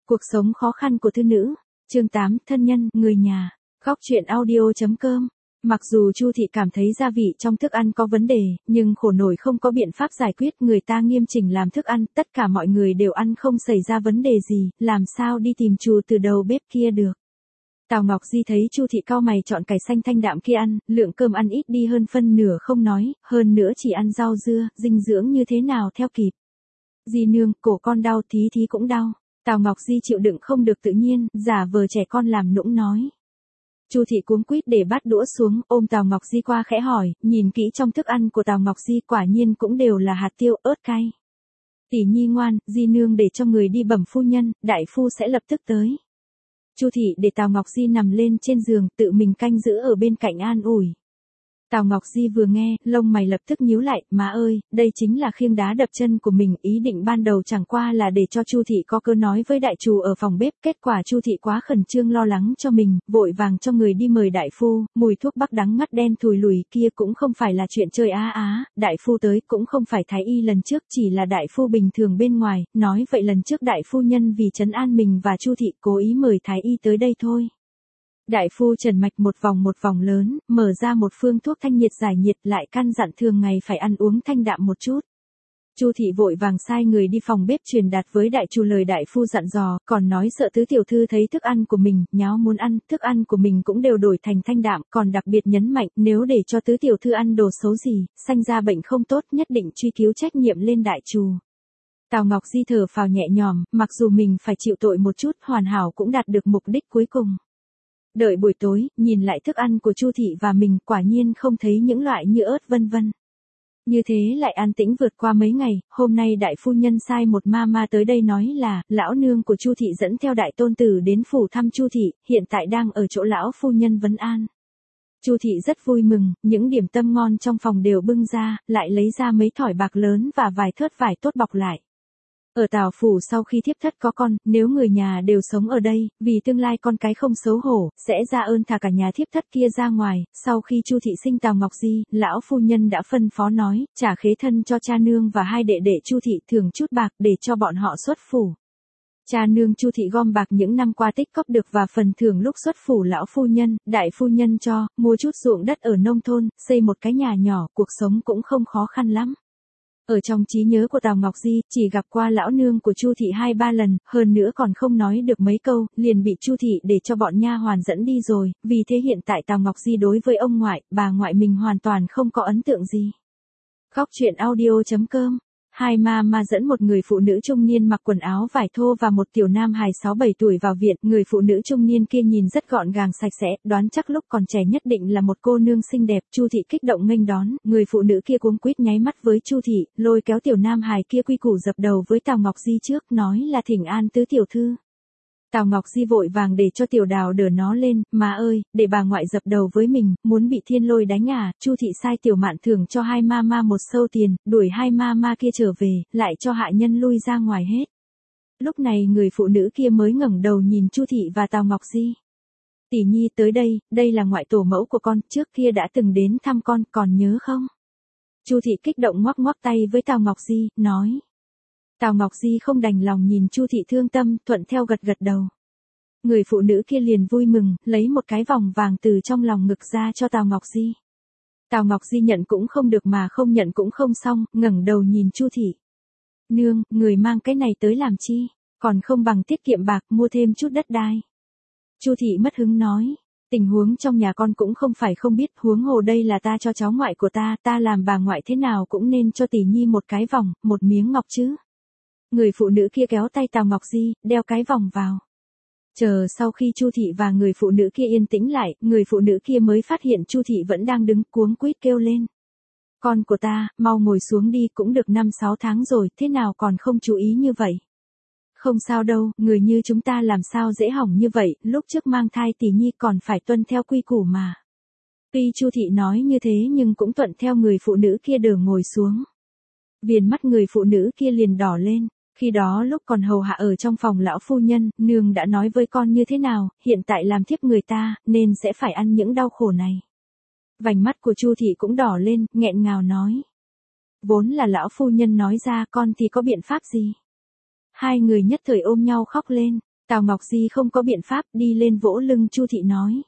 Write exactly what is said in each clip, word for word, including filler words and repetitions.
Cuộc sống khó khăn của thư nữ. Chương tám, thân nhân, người nhà. Góc truyện audio.com. Mặc dù Chu thị cảm thấy gia vị trong thức ăn có vấn đề, nhưng khổ nổi không có biện pháp giải quyết, người ta nghiêm chỉnh làm thức ăn, tất cả mọi người đều ăn không xảy ra vấn đề gì, làm sao đi tìm chùa từ đầu bếp kia được. Tào Ngọc Di thấy Chu thị cau mày chọn cải xanh thanh đạm kia ăn, lượng cơm ăn ít đi hơn phân nửa không nói, hơn nữa chỉ ăn rau dưa, dinh dưỡng như thế nào theo kịp. Di nương, cổ con đau, thí thí cũng đau. Tào Ngọc Di chịu đựng không được tự nhiên, giả vờ trẻ con làm nũng nói. Chu thị cuống quýt để bát đũa xuống, ôm Tào Ngọc Di qua khẽ hỏi, nhìn kỹ trong thức ăn của Tào Ngọc Di quả nhiên cũng đều là hạt tiêu, ớt cay. Tỷ nhi ngoan, Di nương để cho người đi bẩm phu nhân, đại phu sẽ lập tức tới. Chu thị để Tào Ngọc Di nằm lên trên giường, tự mình canh giữ ở bên cạnh an ủi. Tào Ngọc Di vừa nghe, lông mày lập tức nhíu lại, má ơi, đây chính là khiêng đá đập chân của mình, ý định ban đầu chẳng qua là để cho Chu thị có cơ nói với đại trù ở phòng bếp, kết quả Chu thị quá khẩn trương lo lắng cho mình, vội vàng cho người đi mời đại phu, mùi thuốc bắc đắng ngắt đen thùi lùi kia cũng không phải là chuyện chơi á á, đại phu tới cũng không phải thái y lần trước, chỉ là đại phu bình thường bên ngoài, nói vậy lần trước đại phu nhân vì trấn an mình và Chu thị cố ý mời thái y tới đây thôi. Đại phu trần mạch một vòng một vòng lớn, mở ra một phương thuốc thanh nhiệt giải nhiệt, lại căn dặn thường ngày phải ăn uống thanh đạm một chút. Chu thị vội vàng sai người đi phòng bếp truyền đạt với đại trù lời đại phu dặn dò, còn nói sợ tứ tiểu thư thấy thức ăn của mình, nháo muốn ăn, thức ăn của mình cũng đều đổi thành thanh đạm, còn đặc biệt nhấn mạnh, nếu để cho tứ tiểu thư ăn đồ xấu gì, sanh ra bệnh không tốt, nhất định truy cứu trách nhiệm lên đại trù. Tào Ngọc Di thở phào nhẹ nhõm, mặc dù mình phải chịu tội một chút, hoàn hảo cũng đạt được mục đích cuối cùng. Đợi buổi tối, nhìn lại thức ăn của Chu thị và mình, quả nhiên không thấy những loại như ớt vân vân. Như thế lại an tĩnh vượt qua mấy ngày, hôm nay đại phu nhân sai một ma ma tới đây nói là, lão nương của Chu thị dẫn theo đại tôn tử đến phủ thăm Chu thị, hiện tại đang ở chỗ lão phu nhân vấn an. Chu thị rất vui mừng, những điểm tâm ngon trong phòng đều bưng ra, lại lấy ra mấy thỏi bạc lớn và vài thớt vải tốt bọc lại. Ở Tào phủ sau khi thiếp thất có con, nếu người nhà đều sống ở đây, vì tương lai con cái không xấu hổ, sẽ ra ơn thả cả nhà thiếp thất kia ra ngoài. Sau khi Chu thị sinh Tào Ngọc Di, lão phu nhân đã phân phó nói, trả khế thân cho cha nương và hai đệ đệ Chu thị thưởng chút bạc để cho bọn họ xuất phủ. Cha nương Chu thị gom bạc những năm qua tích cóp được và phần thưởng lúc xuất phủ lão phu nhân, đại phu nhân cho, mua chút ruộng đất ở nông thôn, xây một cái nhà nhỏ, cuộc sống cũng không khó khăn lắm. Ở trong trí nhớ của Tào Ngọc Di, chỉ gặp qua lão nương của Chu thị hai ba lần, hơn nữa còn không nói được mấy câu, liền bị Chu thị để cho bọn nha hoàn dẫn đi rồi, vì thế hiện tại Tào Ngọc Di đối với ông ngoại, bà ngoại mình hoàn toàn không có ấn tượng gì. Góc truyện audio.com. Hai ma ma dẫn một người phụ nữ trung niên mặc quần áo vải thô và một tiểu nam hài sáu bảy tuổi vào viện, người phụ nữ trung niên kia nhìn rất gọn gàng sạch sẽ, đoán chắc lúc còn trẻ nhất định là một cô nương xinh đẹp. Chu thị kích động nghênh đón, người phụ nữ kia cuống quýt nháy mắt với Chu thị, lôi kéo tiểu nam hài kia quy củ dập đầu với Tào Ngọc Di trước, nói là thỉnh an tứ tiểu thư. Tào Ngọc Di vội vàng để cho tiểu đào đỡ nó lên, má ơi, để bà ngoại dập đầu với mình, muốn bị thiên lôi đánh à. Chu thị sai tiểu mạn thưởng cho hai ma ma một sâu tiền, đuổi hai ma ma kia trở về, lại cho hạ nhân lui ra ngoài hết. Lúc này người phụ nữ kia mới ngẩng đầu nhìn Chu thị và Tào Ngọc Di. Tỷ nhi tới đây, đây là ngoại tổ mẫu của con, trước kia đã từng đến thăm con, còn nhớ không? Chu thị kích động ngoắc ngoắc tay với Tào Ngọc Di, nói. Tào Ngọc Di không đành lòng nhìn Chu thị thương tâm, thuận theo gật gật đầu. Người phụ nữ kia liền vui mừng, lấy một cái vòng vàng từ trong lòng ngực ra cho Tào Ngọc Di. Tào Ngọc Di nhận cũng không được mà không nhận cũng không xong, ngẩng đầu nhìn Chu thị. Nương, người mang cái này tới làm chi, còn không bằng tiết kiệm bạc mua thêm chút đất đai. Chu thị mất hứng nói. Tình huống trong nhà con cũng không phải không biết, huống hồ đây là ta cho cháu ngoại của ta, ta làm bà ngoại thế nào cũng nên cho tỷ nhi một cái vòng, một miếng ngọc chứ. Người phụ nữ kia kéo tay Tào Ngọc Di, đeo cái vòng vào. Chờ sau khi Chu thị và người phụ nữ kia yên tĩnh lại, người phụ nữ kia mới phát hiện Chu thị vẫn đang đứng cuống quýt kêu lên. Con của ta, mau ngồi xuống đi, cũng được năm sáu tháng rồi, thế nào còn không chú ý như vậy? Không sao đâu, người như chúng ta làm sao dễ hỏng như vậy, lúc trước mang thai tỷ nhi còn phải tuân theo quy củ mà. Tuy Chu thị nói như thế nhưng cũng thuận theo người phụ nữ kia đỡ ngồi xuống. Viền mắt người phụ nữ kia liền đỏ lên. Khi đó lúc còn hầu hạ ở trong phòng lão phu nhân, nương đã nói với con như thế nào, hiện tại làm thiếp người ta, nên sẽ phải ăn những đau khổ này. Vành mắt của Chu thị cũng đỏ lên, nghẹn ngào nói. Vốn là lão phu nhân nói ra, con thì có biện pháp gì? Hai người nhất thời ôm nhau khóc lên. Tào Ngọc Di không có biện pháp, đi lên vỗ lưng Chu thị nói.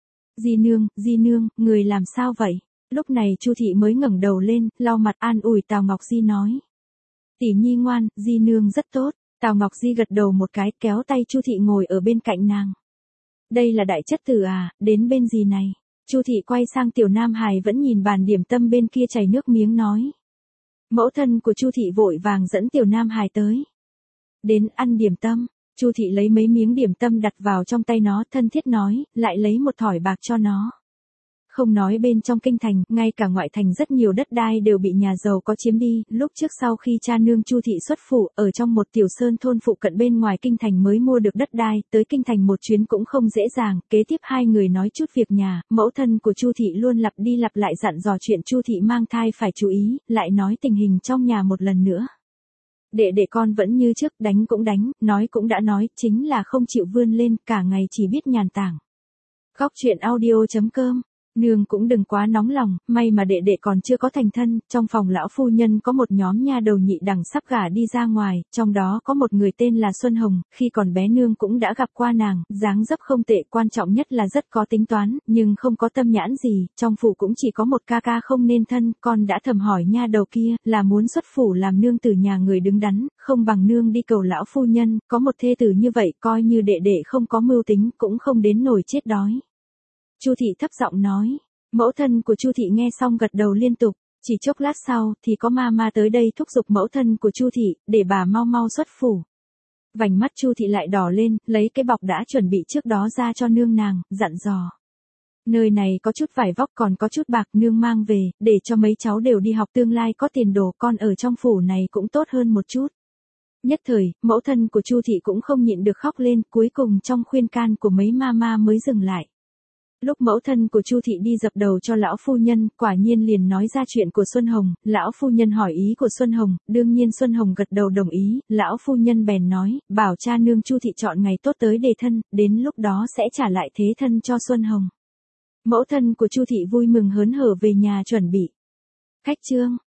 Di nương, Di nương, người làm sao vậy? Lúc này Chu thị mới ngẩng đầu lên, lau mặt an ủi Tào Ngọc Di nói. Tỷ nhi ngoan, Di nương rất tốt. Tào Ngọc Di gật đầu một cái, kéo tay Chu thị ngồi ở bên cạnh nàng. Đây là đại chất tử à, đến bên gì này? Chu thị quay sang Tiểu Nam Hải vẫn nhìn bàn điểm tâm bên kia chảy nước miếng nói. Mẫu thân của Chu thị vội vàng dẫn Tiểu Nam Hải tới. Đến ăn điểm tâm. Chu thị lấy mấy miếng điểm tâm đặt vào trong tay nó, thân thiết nói, lại lấy một thỏi bạc cho nó. Không nói bên trong kinh thành, ngay cả ngoại thành rất nhiều đất đai đều bị nhà giàu có chiếm đi, lúc trước sau khi cha nương Chu thị xuất phủ, ở trong một tiểu sơn thôn phụ cận bên ngoài kinh thành mới mua được đất đai, tới kinh thành một chuyến cũng không dễ dàng, kế tiếp hai người nói chút việc nhà, mẫu thân của Chu thị luôn lặp đi lặp lại dặn dò chuyện Chu thị mang thai phải chú ý, lại nói tình hình trong nhà một lần nữa. Đệ đệ con vẫn như trước, đánh cũng đánh, nói cũng đã nói, chính là không chịu vươn lên, cả ngày chỉ biết nhàn tảng. Góc truyện audio chấm com. Nương cũng đừng quá nóng lòng, may mà đệ đệ còn chưa có thành thân, trong phòng lão phu nhân có một nhóm nha đầu nhị đẳng sắp gả đi ra ngoài, trong đó có một người tên là Xuân Hồng, khi còn bé nương cũng đã gặp qua nàng, dáng dấp không tệ, quan trọng nhất là rất có tính toán, nhưng không có tâm nhãn gì, trong phủ cũng chỉ có một ca ca không nên thân, con đã thầm hỏi nha đầu kia, là muốn xuất phủ làm nương tử nhà người đứng đắn, không bằng nương đi cầu lão phu nhân, có một thê tử như vậy, coi như đệ đệ không có mưu tính, cũng không đến nổi chết đói. Chu thị thấp giọng nói. Mẫu thân của Chu thị nghe xong gật đầu liên tục, chỉ chốc lát sau thì có ma ma tới đây thúc giục mẫu thân của Chu thị để bà mau mau xuất phủ. Vành mắt Chu thị lại đỏ lên, lấy cái bọc đã chuẩn bị trước đó ra cho nương nàng, dặn dò. Nơi này có chút vải vóc còn có chút bạc, nương mang về, để cho mấy cháu đều đi học, tương lai có tiền đồ, con ở trong phủ này cũng tốt hơn một chút. Nhất thời, mẫu thân của Chu thị cũng không nhịn được khóc lên, cuối cùng trong khuyên can của mấy ma ma mới dừng lại. Lúc mẫu thân của Chu thị đi dập đầu cho lão phu nhân, quả nhiên liền nói ra chuyện của Xuân Hồng, lão phu nhân hỏi ý của Xuân Hồng, đương nhiên Xuân Hồng gật đầu đồng ý, lão phu nhân bèn nói, bảo cha nương Chu thị chọn ngày tốt tới đề thân, đến lúc đó sẽ trả lại thế thân cho Xuân Hồng. Mẫu thân của Chu thị vui mừng hớn hở về nhà chuẩn bị. Khách trương